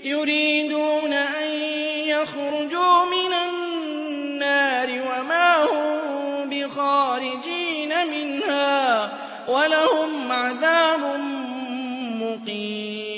يُرِيدُونَ أَن يَخْرُجُوا مِنَ النَّارِ وَمَا هُم بِخَارِجِينَ مِنْهَا ۖ وَلَهُمْ عَذَابٌ مُّقِيمٌ